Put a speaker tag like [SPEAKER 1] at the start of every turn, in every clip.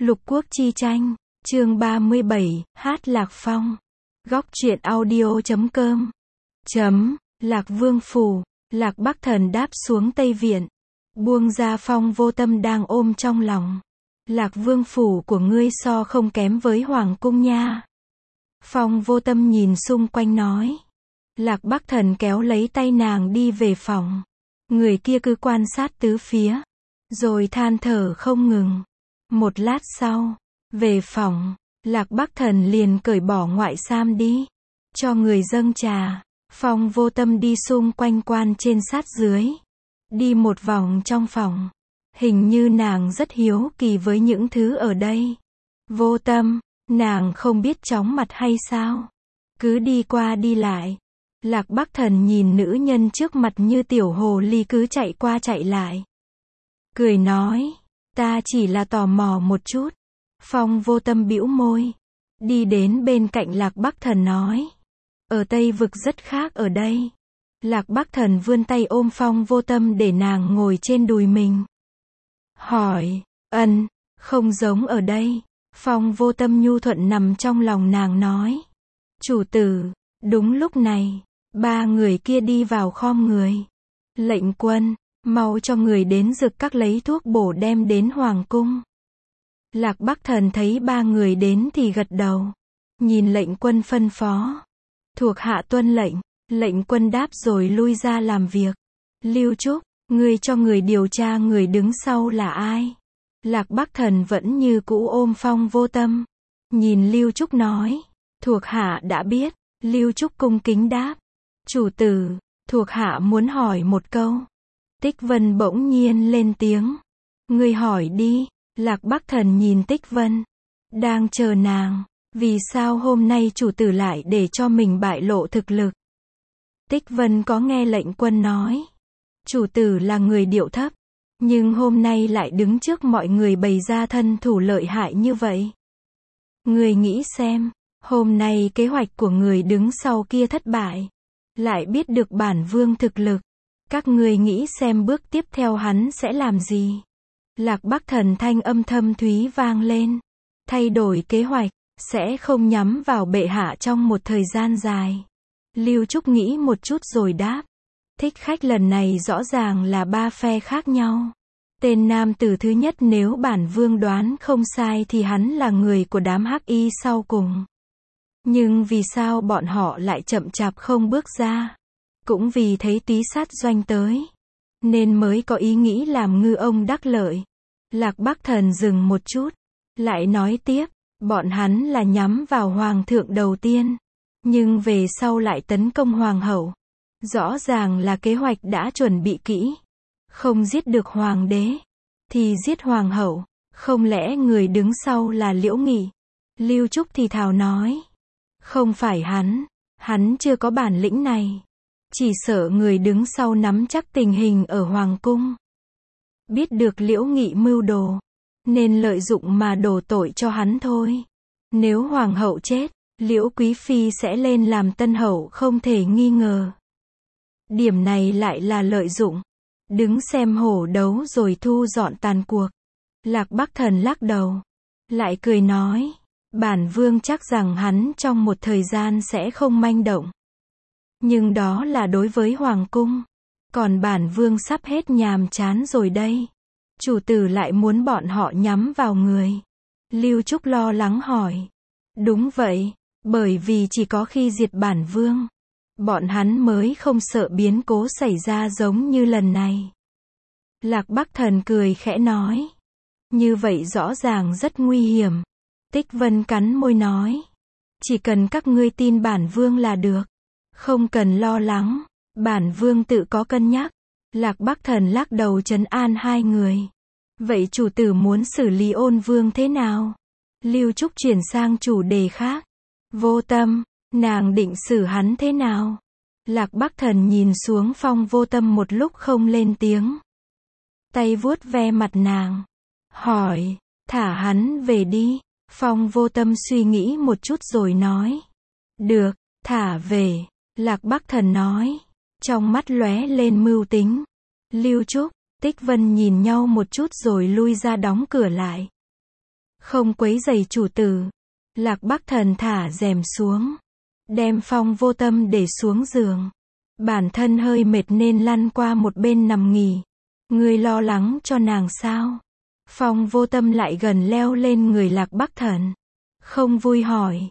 [SPEAKER 1] Lục Quốc chi tranh, chương 37, hát Lạc Phong. Góc truyện audio.com. Lạc Vương phủ, Lạc Bắc Thần đáp xuống Tây Viện. Buông ra Phong Vô Tâm đang ôm trong lòng. Lạc Vương phủ của ngươi so không kém với Hoàng cung nha. Phong Vô Tâm nhìn xung quanh nói. Lạc Bắc Thần kéo lấy tay nàng đi về phòng. Người kia cứ quan sát tứ phía, rồi than thở không ngừng. Một lát sau, về phòng, Lạc Bắc Thần liền cởi bỏ ngoại sam đi, cho người dâng trà. Phong Vô Tâm đi xung quanh quan trên sát dưới, đi một vòng trong phòng. Hình như nàng rất hiếu kỳ với những thứ ở đây. Vô Tâm, nàng không biết chóng mặt hay sao? Cứ đi qua đi lại. Lạc Bắc Thần nhìn nữ nhân trước mặt như tiểu hồ ly cứ chạy qua chạy lại. Cười nói, ta chỉ là tò mò một chút. Phong Vô Tâm bĩu môi, đi đến bên cạnh Lạc Bắc Thần nói, ở Tây Vực rất khác ở đây. Lạc Bắc Thần vươn tay ôm Phong Vô Tâm để nàng ngồi trên đùi mình. Hỏi, không giống ở đây. Phong Vô Tâm nhu thuận nằm trong lòng nàng nói. Chủ tử, đúng lúc này, ba người kia đi vào khom người. Lệnh quân, mau cho người đến Dực Các lấy thuốc bổ đem đến Hoàng cung. Lạc Bắc Thần thấy ba người đến thì gật đầu. Nhìn lệnh quân phân phó. Thuộc hạ tuân lệnh. Lệnh quân đáp rồi lui ra làm việc. Lưu Trúc, ngươi cho người điều tra người đứng sau là ai? Lạc Bắc Thần vẫn như cũ ôm Phong Vô Tâm. Nhìn Lưu Trúc nói. Thuộc hạ đã biết. Lưu Trúc cung kính đáp. Chủ tử, thuộc hạ muốn hỏi một câu. Tích Vân bỗng nhiên lên tiếng. Ngươi hỏi đi. Lạc Bắc Thần nhìn Tích Vân. Đang chờ nàng. Vì sao hôm nay chủ tử lại để cho mình bại lộ thực lực? Tích Vân có nghe lệnh quân nói. Chủ tử là người điệu thấp. Nhưng hôm nay lại đứng trước mọi người bày ra thân thủ lợi hại như vậy. Người nghĩ xem. Hôm nay kế hoạch của người đứng sau kia thất bại. Lại biết được bản vương thực lực. Các người nghĩ xem bước tiếp theo hắn sẽ làm gì? Lạc Bắc Thần thanh âm thâm thúy vang lên. Thay đổi kế hoạch, sẽ không nhắm vào bệ hạ trong một thời gian dài. Lưu Trúc nghĩ một chút rồi đáp. Thích Khách lần này rõ ràng là ba phe khác nhau. Tên nam tử thứ nhất nếu bản vương đoán không sai thì hắn là người của đám hắc y sau cùng. Nhưng vì sao bọn họ lại chậm chạp không bước ra? Cũng vì thấy Túy Sát Doanh tới, nên mới có ý nghĩ làm ngư ông đắc lợi. Lạc Bắc Thần dừng một chút, lại nói tiếp, bọn hắn là nhắm vào hoàng thượng đầu tiên, nhưng về sau lại tấn công hoàng hậu. Rõ ràng là kế hoạch đã chuẩn bị kỹ. Không giết được hoàng đế, thì giết hoàng hậu. Không lẽ người đứng sau là Liễu Nghị? Lưu Trúc thì thào nói. Không phải hắn chưa có bản lĩnh này. Chỉ sợ người đứng sau nắm chắc tình hình ở hoàng cung. Biết được Liễu Nghị mưu đồ, nên lợi dụng mà đổ tội cho hắn thôi. Nếu hoàng hậu chết, Liễu Quý Phi sẽ lên làm tân hậu không thể nghi ngờ. Điểm này lại là lợi dụng. Đứng xem hổ đấu rồi thu dọn tàn cuộc. Lạc Bắc Thần lắc đầu. Lại cười nói. Bản vương chắc rằng hắn trong một thời gian sẽ không manh động. Nhưng đó là đối với hoàng cung. Còn bản vương sắp hết nhàm chán rồi đây. Chủ tử lại muốn bọn họ nhắm vào người. Lưu Trúc lo lắng hỏi. Đúng vậy, bởi vì chỉ có khi diệt bản vương, bọn hắn mới không sợ biến cố xảy ra giống như lần này. Lạc Bắc Thần cười khẽ nói. Như vậy rõ ràng rất nguy hiểm. Tích Vân cắn môi nói. Chỉ cần các ngươi tin bản vương là được. Không cần lo lắng. Bản vương tự có cân nhắc. Lạc Bắc Thần lắc đầu trấn an hai người. Vậy chủ tử muốn xử lý Ôn vương thế nào? Lưu Trúc chuyển sang chủ đề khác. Vô Tâm, nàng định xử hắn thế nào? Lạc Bắc Thần nhìn xuống Phong Vô Tâm một lúc không lên tiếng. Tay vuốt ve mặt nàng. Hỏi, thả hắn về đi. Phong Vô Tâm suy nghĩ một chút rồi nói. Được, thả về. Lạc Bắc Thần nói. Trong mắt lóe lên mưu tính. Lưu Trúc, Tích Vân nhìn nhau một chút rồi lui ra đóng cửa lại. Không quấy rầy chủ tử. Lạc Bắc Thần thả rèm xuống. Đem Phong Vô Tâm để xuống giường. Bản thân hơi mệt nên lăn qua một bên nằm nghỉ. Ngươi lo lắng cho nàng sao? Phong Vô Tâm lại gần leo lên người Lạc Bắc Thần. Không vui hỏi.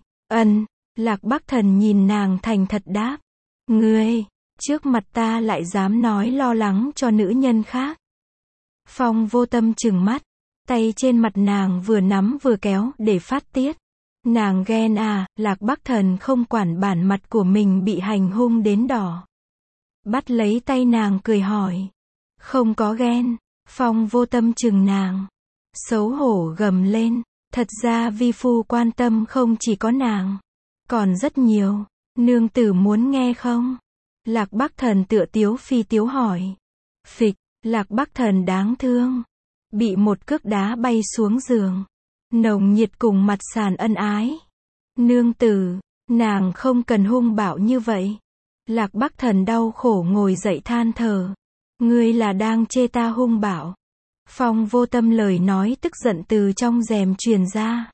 [SPEAKER 1] Lạc Bắc Thần nhìn nàng thành thật đáp. Ngươi, trước mặt ta lại dám nói lo lắng cho nữ nhân khác. Phong Vô Tâm trừng mắt. Tay trên mặt nàng vừa nắm vừa kéo để phát tiết. Nàng ghen à, Lạc Bắc Thần không quản bản mặt của mình bị hành hung đến đỏ. Bắt lấy tay nàng cười hỏi. Không có ghen. Phong Vô Tâm chừng nàng. Xấu hổ gầm lên. Thật ra vi phu quan tâm không chỉ có nàng. Còn rất nhiều. Nương tử muốn nghe không? Lạc Bắc Thần tựa tiếu phi tiếu hỏi. Phịch, Lạc Bắc Thần đáng thương. Bị một cước đá bay xuống giường. Nồng nhiệt cùng mặt sàn ân ái. Nương tử, nàng không cần hung bạo như vậy. Lạc Bắc Thần đau khổ ngồi dậy than thở. Ngươi là đang chê ta hung bạo. Phong Vô Tâm lời nói tức giận từ trong rèm truyền ra.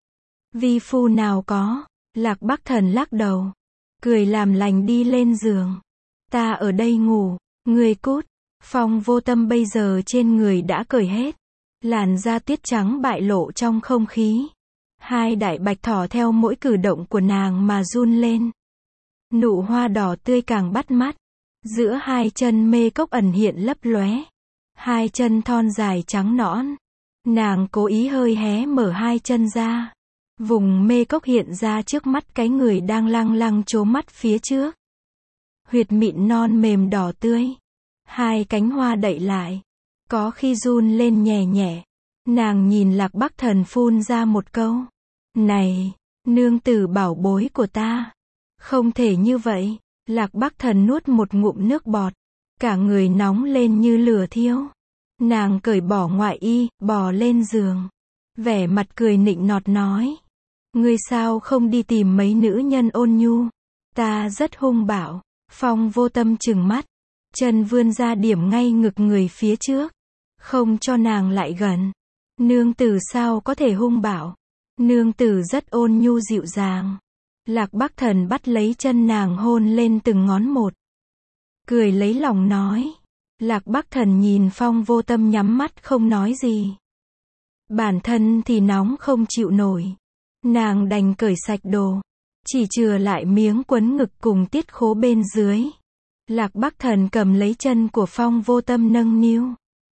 [SPEAKER 1] Vi phu nào có. Lạc Bắc Thần lắc đầu. Cười làm lành đi lên giường. Ta ở đây ngủ. Ngươi cút. Phong Vô Tâm bây giờ trên người đã cởi hết. Làn da tuyết trắng bại lộ trong không khí. Hai đại bạch thỏ theo mỗi cử động của nàng mà run lên. Nụ hoa đỏ tươi càng bắt mắt. Giữa hai chân mê cốc ẩn hiện lấp lóe. Hai chân thon dài trắng nõn. Nàng cố ý hơi hé mở hai chân ra. Vùng mê cốc hiện ra trước mắt cái người đang lăng lăng trố mắt phía trước. Huyệt mịn non mềm đỏ tươi. Hai cánh hoa đậy lại. Có khi run lên nhẹ nhẹ. Nàng nhìn Lạc Bắc Thần phun ra một câu. Này, nương tử bảo bối của ta. Không thể như vậy. Lạc Bắc Thần nuốt một ngụm nước bọt. Cả người nóng lên như lửa thiêu. Nàng cởi bỏ ngoại y, bò lên giường. Vẻ mặt cười nịnh nọt nói. Ngươi sao không đi tìm mấy nữ nhân ôn nhu? Ta rất hung bạo. Phong Vô Tâm trừng mắt. Chân vươn ra điểm ngay ngực người phía trước. Không cho nàng lại gần. Nương tử sao có thể hung bạo? Nương tử rất ôn nhu dịu dàng. Lạc Bắc Thần bắt lấy chân nàng hôn lên từng ngón một. Cười lấy lòng nói. Lạc Bắc Thần nhìn Phong Vô Tâm nhắm mắt không nói gì. Bản thân thì nóng không chịu nổi. Nàng đành cởi sạch đồ. Chỉ chừa lại miếng quấn ngực cùng tiết khố bên dưới. Lạc Bắc Thần cầm lấy chân của Phong Vô Tâm nâng niu.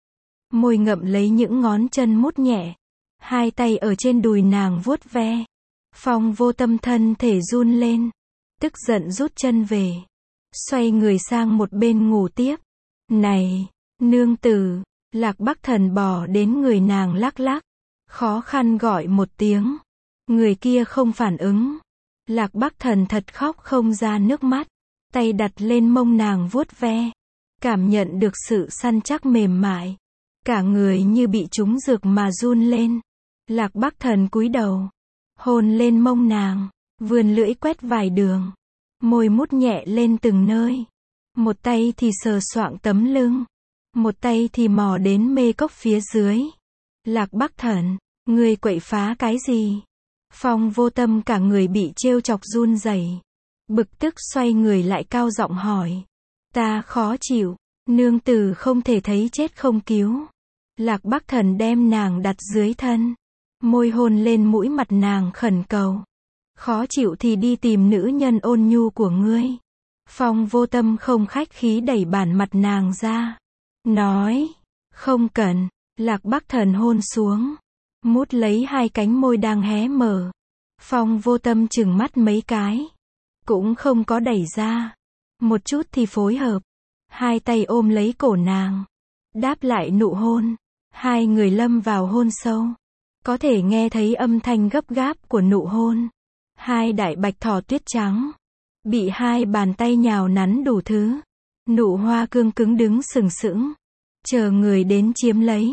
[SPEAKER 1] Môi ngậm lấy những ngón chân mút nhẹ. Hai tay ở trên đùi nàng vuốt ve. Phong Vô Tâm thân thể run lên. Tức giận rút chân về. Xoay người sang một bên ngủ tiếp. Này, nương tử. Lạc Bắc Thần bò đến người nàng lắc lắc. Khó khăn gọi một tiếng. Người kia không phản ứng. Lạc Bắc Thần thật khóc không ra nước mắt. Tay đặt lên mông nàng vuốt ve. Cảm nhận được sự săn chắc mềm mại. Cả người như bị trúng dược mà run lên. Lạc Bắc Thần cúi đầu. Hôn lên mông nàng. Vươn lưỡi quét vài đường. Môi mút nhẹ lên từng nơi. Một tay thì sờ soạng tấm lưng. Một tay thì mò đến mê cốc phía dưới. Lạc Bắc Thần, ngươi quậy phá cái gì? Phong Vô Tâm cả người bị trêu chọc run rẩy. Bực tức xoay người lại cao giọng hỏi. Ta khó chịu. Nương tử không thể thấy chết không cứu. Lạc Bắc Thần đem nàng đặt dưới thân. Môi hôn lên mũi mặt nàng khẩn cầu. Khó chịu thì đi tìm nữ nhân ôn nhu của ngươi. Phong Vô Tâm không khách khí đẩy bản mặt nàng ra. Nói. Không cần. Lạc Bắc Thần hôn xuống. Mút lấy hai cánh môi đang hé mở. Phong Vô Tâm chừng mắt mấy cái. Cũng không có đẩy ra. Một chút thì phối hợp. Hai tay ôm lấy cổ nàng. Đáp lại nụ hôn. Hai người lâm vào hôn sâu. Có thể nghe thấy âm thanh gấp gáp của nụ hôn. Hai đại bạch thỏ tuyết trắng. Bị hai bàn tay nhào nắn đủ thứ. Nụ hoa cương cứng đứng sừng sững. Chờ người đến chiếm lấy.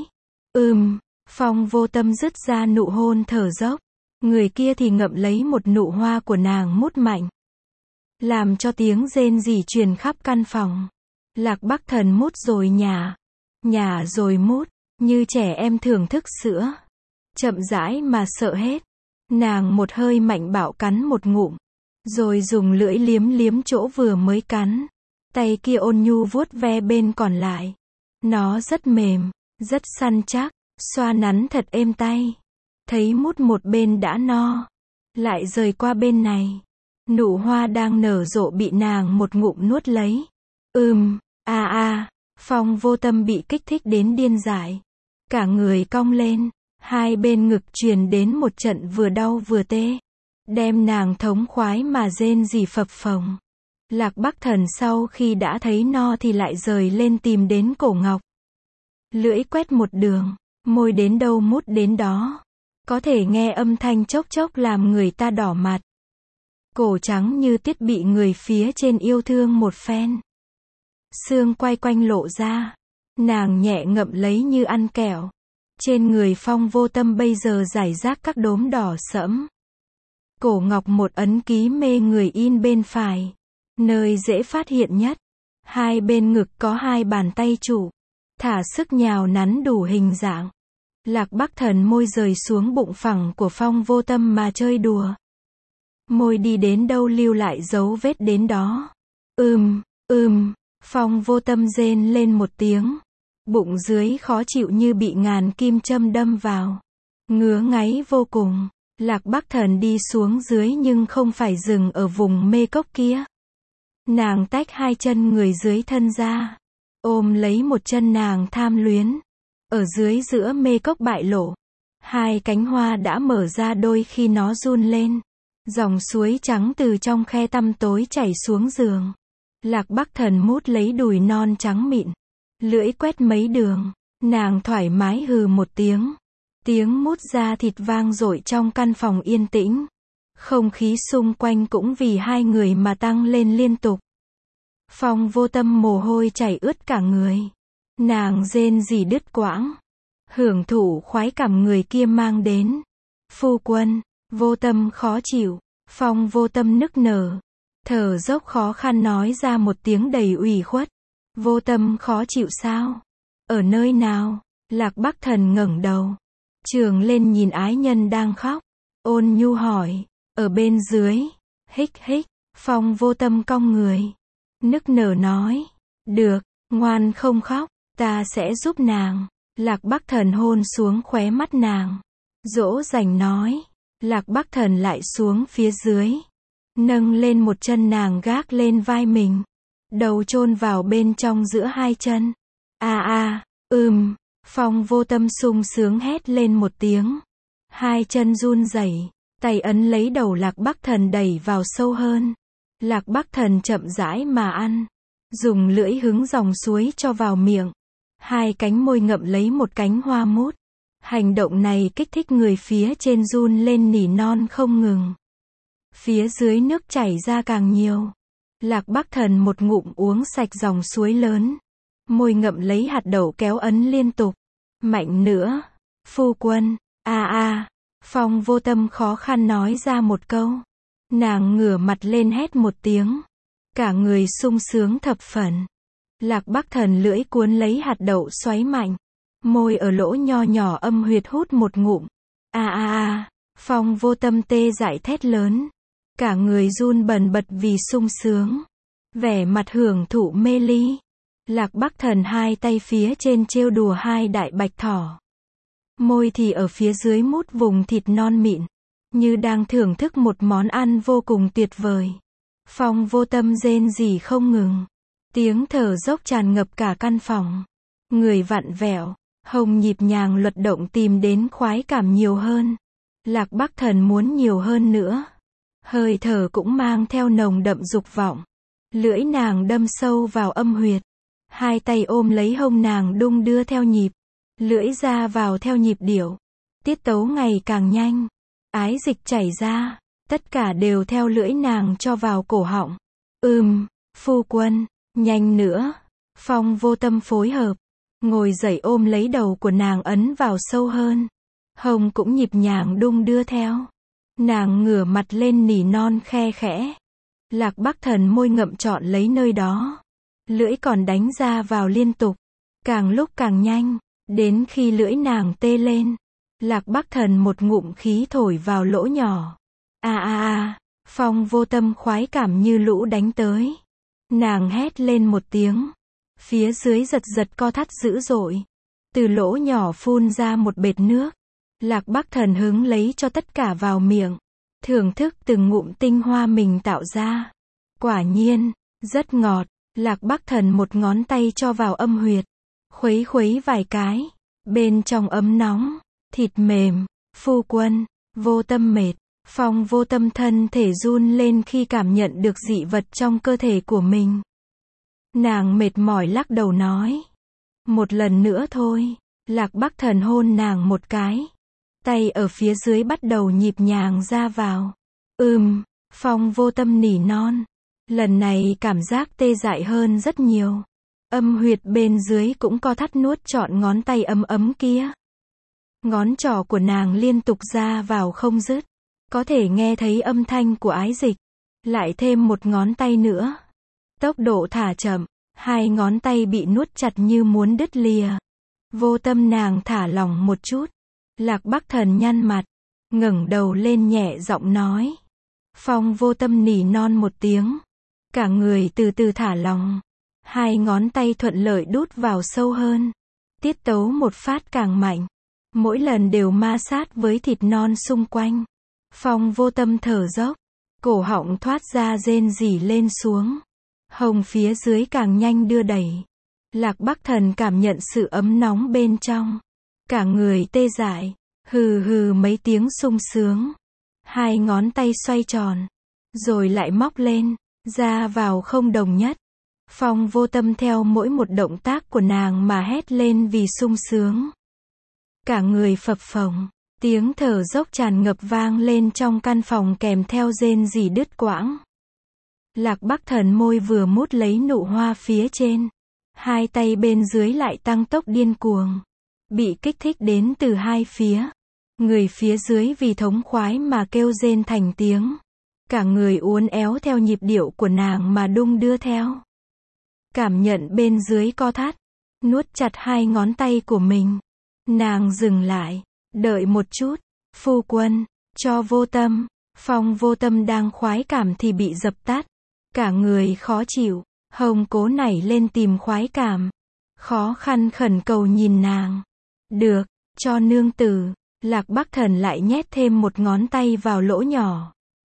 [SPEAKER 1] Phong Vô Tâm dứt ra nụ hôn thở dốc. Người kia thì ngậm lấy một nụ hoa của nàng mút mạnh. Làm cho tiếng rên rỉ truyền khắp căn phòng. Lạc Bắc Thần mút rồi nhả. Nhả rồi mút. Như trẻ em thưởng thức sữa. chậm rãi mà sợ hết. Nàng một hơi mạnh bạo cắn một ngụm, rồi dùng lưỡi liếm liếm chỗ vừa mới cắn. Tay kia ôn nhu vuốt ve bên còn lại. Nó rất mềm, rất săn chắc, xoa nắn thật êm tay. Thấy mút một bên đã no, lại rời qua bên này. Nụ hoa đang nở rộ bị nàng một ngụm nuốt lấy. Phong Vô Tâm bị kích thích đến điên dại. Cả người cong lên, hai bên ngực truyền đến một trận vừa đau vừa tê. Đem nàng thống khoái mà rên rỉ phập phồng. Lạc Bắc Thần sau khi đã thấy no thì lại rời lên tìm đến cổ ngọc. Lưỡi quét một đường, môi đến đâu mút đến đó. Có thể nghe âm thanh chốc chốc làm người ta đỏ mặt. Cổ trắng như tiết bị người phía trên yêu thương một phen. Xương quay quanh lộ ra. Nàng nhẹ ngậm lấy như ăn kẹo. Trên người Phong Vô Tâm bây giờ rải rác các đốm đỏ sẫm. Cổ ngọc một ấn ký mê người in bên phải. Nơi dễ phát hiện nhất. Hai bên ngực có hai bàn tay trụ. Thả sức nhào nắn đủ hình dạng. Lạc Bắc Thần môi rời xuống bụng phẳng của Phong Vô Tâm mà chơi đùa. Môi đi đến đâu lưu lại dấu vết đến đó. Phong Vô Tâm rên lên một tiếng. Bụng dưới khó chịu như bị ngàn kim châm đâm vào. Ngứa ngáy vô cùng. Lạc Bắc Thần đi xuống dưới nhưng không phải dừng ở vùng mê cốc kia. Nàng tách hai chân người dưới thân ra. Ôm lấy một chân nàng tham luyến. Ở dưới giữa mê cốc bại lộ. Hai cánh hoa đã mở ra đôi khi nó run lên. Dòng suối trắng từ trong khe tăm tối chảy xuống giường. Lạc Bắc Thần mút lấy đùi non trắng mịn. Lưỡi quét mấy đường. Nàng thoải mái hừ một tiếng. Tiếng mút ra thịt vang dội trong căn phòng yên tĩnh. Không khí xung quanh cũng vì hai người mà tăng lên liên tục. Phong Vô Tâm mồ hôi chảy ướt cả người. Nàng rên rỉ đứt quãng. Hưởng thụ khoái cảm người kia mang đến. Phu quân, Vô Tâm khó chịu. Phong Vô Tâm nức nở. Thở dốc khó khăn nói ra một tiếng đầy ủy khuất. Vô Tâm khó chịu sao? Ở nơi nào? Lạc Bắc Thần ngẩng đầu. Trường lên nhìn ái nhân đang khóc. Ôn nhu hỏi. Ở bên dưới. Hích hích. Phong Vô Tâm cong người. Nức nở nói. Được, ngoan không khóc. Ta sẽ giúp nàng. Lạc Bắc Thần hôn xuống khóe mắt nàng. Dỗ dành nói. Lạc Bắc Thần lại xuống phía dưới. Nâng lên một chân nàng gác lên vai mình. Đầu chôn vào bên trong giữa hai chân. Phong Vô Tâm sung sướng hét lên một tiếng. Hai chân run rẩy, tay ấn lấy đầu Lạc Bắc Thần đẩy vào sâu hơn. Lạc Bắc Thần chậm rãi mà ăn. Dùng lưỡi hứng dòng suối cho vào miệng. Hai cánh môi ngậm lấy một cánh hoa mút. Hành động này kích thích người phía trên run lên nỉ non không ngừng. Phía dưới nước chảy ra càng nhiều. Lạc Bắc Thần một ngụm uống sạch dòng suối lớn. Môi ngậm lấy hạt đậu kéo ấn liên tục. Mạnh nữa. Phu quân. Phong Vô Tâm khó khăn nói ra một câu. Nàng ngửa mặt lên hét một tiếng. Cả người sung sướng thập phần. Lạc Bắc Thần lưỡi cuốn lấy hạt đậu xoáy mạnh. Môi ở lỗ nho nhỏ âm huyệt hút một ngụm. Phong Vô Tâm tê dại thét lớn. Cả người run bần bật vì sung sướng. Vẻ mặt hưởng thụ mê ly. Lạc Bắc Thần hai tay phía trên trêu đùa hai đại bạch thỏ. Môi thì ở phía dưới mút vùng thịt non mịn. Như đang thưởng thức một món ăn vô cùng tuyệt vời. Phong Vô Tâm rên rỉ không ngừng. Tiếng thở dốc tràn ngập cả căn phòng. Người vặn vẹo, hông nhịp nhàng luật động tìm đến khoái cảm nhiều hơn. Lạc Bắc Thần muốn nhiều hơn nữa. Hơi thở cũng mang theo nồng đậm dục vọng. Lưỡi nàng đâm sâu vào âm huyệt. Hai tay ôm lấy hông nàng đung đưa theo nhịp. Lưỡi ra vào theo nhịp điệu. Tiết tấu ngày càng nhanh. Ái dịch chảy ra. Tất cả đều theo lưỡi nàng cho vào cổ họng. Phu quân, nhanh nữa. Phong Vô Tâm phối hợp. Ngồi dậy ôm lấy đầu của nàng ấn vào sâu hơn. Hông cũng nhịp nhàng đung đưa theo. Nàng ngửa mặt lên nỉ non khe khẽ. Lạc Bắc Thần môi ngậm trọn lấy nơi đó. Lưỡi còn đánh ra vào liên tục. Càng lúc càng nhanh. Đến khi lưỡi nàng tê lên. Lạc Bắc Thần một ngụm khí thổi vào lỗ nhỏ. Phong Vô Tâm khoái cảm như lũ đánh tới. Nàng hét lên một tiếng. Phía dưới giật giật co thắt dữ dội. Từ lỗ nhỏ phun ra một bệt nước. Lạc Bắc Thần hứng lấy cho tất cả vào miệng. Thưởng thức từng ngụm tinh hoa mình tạo ra. Quả nhiên, rất ngọt. Lạc Bắc Thần một ngón tay cho vào âm huyệt. Khuấy khuấy vài cái. Bên trong ấm nóng. Thịt mềm. Phu quân. Vô Tâm mệt. Phong Vô Tâm thân thể run lên khi cảm nhận được dị vật trong cơ thể của mình. Nàng mệt mỏi lắc đầu nói. Một lần nữa thôi. Lạc Bắc Thần hôn nàng một cái. Tay ở phía dưới bắt đầu nhịp nhàng ra vào. Phong Vô Tâm nỉ non. Lần này cảm giác tê dại hơn rất nhiều. Âm huyệt bên dưới cũng co thắt nuốt trọn ngón tay ấm ấm kia. Ngón trỏ của nàng liên tục ra vào không dứt. Có thể nghe thấy âm thanh của ái dịch. Lại thêm một ngón tay nữa. Tốc độ thả chậm. Hai ngón tay bị nuốt chặt như muốn đứt lìa. Vô Tâm nàng thả lỏng một chút. Lạc Bắc Thần nhăn mặt. Ngẩng đầu lên nhẹ giọng nói. Phong Vô Tâm nỉ non một tiếng. Cả người từ từ thả lỏng. Hai ngón tay thuận lợi đút vào sâu hơn. Tiết tấu một phát càng mạnh. Mỗi lần đều ma sát với thịt non xung quanh. Phong Vô Tâm thở dốc. Cổ họng thoát ra rên rỉ lên xuống. Hông phía dưới càng nhanh đưa đẩy. Lạc Bắc Thần cảm nhận sự ấm nóng bên trong. Cả người tê dại. Hừ hừ mấy tiếng sung sướng. Hai ngón tay xoay tròn. Rồi lại móc lên. Ra vào không đồng nhất. Phong Vô Tâm theo mỗi một động tác của nàng mà hét lên vì sung sướng. Cả người phập phồng. Tiếng thở dốc tràn ngập vang lên trong căn phòng kèm theo rên rỉ đứt quãng. Lạc Bắc Thần môi vừa mút lấy nụ hoa phía trên. Hai tay bên dưới lại tăng tốc điên cuồng. Bị kích thích đến từ hai phía. Người phía dưới vì thống khoái mà kêu rên thành tiếng. Cả người uốn éo theo nhịp điệu của nàng mà đung đưa theo. Cảm nhận bên dưới co thắt. Nuốt chặt hai ngón tay của mình. Nàng dừng lại. Đợi một chút. Phu quân. Cho Vô Tâm. Phong Vô Tâm đang khoái cảm thì bị dập tắt. Cả người khó chịu. Hồng cố nảy lên tìm khoái cảm. Khó khăn khẩn cầu nhìn nàng. Được. Cho nương tử. Lạc Bắc Thần lại nhét thêm một ngón tay vào lỗ nhỏ.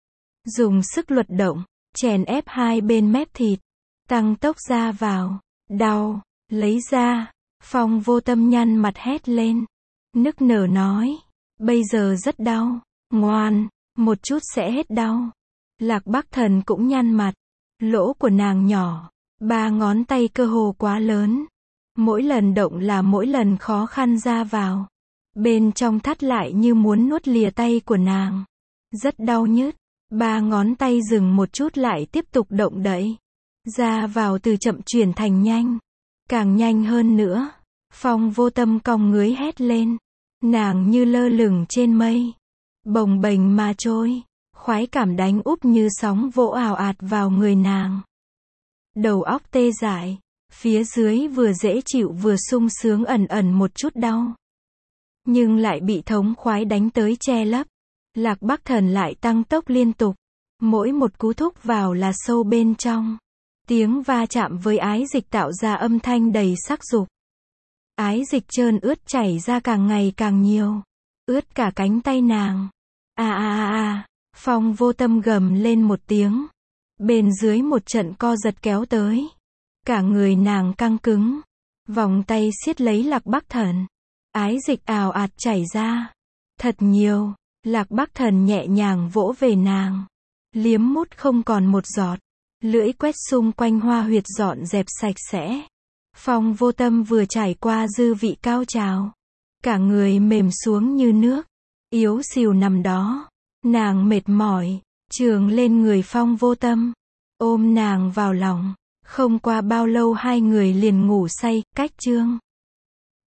[SPEAKER 1] Dùng sức luật động. Chèn ép hai bên mép thịt. Tăng tốc ra vào. Đau. Lấy ra. Phong Vô Tâm nhăn mặt hét lên. Nức nở nói. Bây giờ rất đau. Ngoan. Một chút sẽ hết đau. Lạc Bắc Thần cũng nhăn mặt. Lỗ của nàng nhỏ. Ba ngón tay cơ hồ quá lớn. Mỗi lần động là mỗi lần khó khăn ra vào. Bên trong thắt lại như muốn nuốt lìa tay của nàng. Rất đau nhức. Ba ngón tay dừng một chút lại tiếp tục động đậy. Ra vào từ chậm chuyển thành nhanh. Càng nhanh hơn nữa. Phong Vô Tâm cong ngưới hét lên. Nàng như lơ lửng trên mây. Bồng bềnh mà trôi. Khoái cảm đánh úp như sóng vỗ ào ạt vào người nàng. Đầu óc tê dại. Phía dưới vừa dễ chịu vừa sung sướng ẩn ẩn một chút đau. Nhưng lại bị thống khoái đánh tới che lấp. Lạc Bắc Thần lại tăng tốc liên tục. Mỗi một cú thúc vào là sâu bên trong. Tiếng va chạm với ái dịch tạo ra âm thanh đầy sắc dục. Ái dịch trơn ướt chảy ra càng ngày càng nhiều. Ướt cả cánh tay nàng. Phong Vô Tâm gầm lên một tiếng. Bên dưới một trận co giật kéo tới. Cả người nàng căng cứng. Vòng tay siết lấy Lạc Bắc Thần. Ái dịch ào ạt chảy ra. Thật nhiều. Lạc Bắc Thần nhẹ nhàng vỗ về nàng. Liếm mút không còn một giọt. Lưỡi quét xung quanh hoa huyệt dọn dẹp sạch sẽ. Phong Vô Tâm vừa trải qua dư vị cao trào. Cả người mềm xuống như nước. Yếu xìu nằm đó. Nàng mệt mỏi. Chường lên người Phong Vô Tâm. Ôm nàng vào lòng. Không qua bao lâu hai người liền ngủ say. Cách chương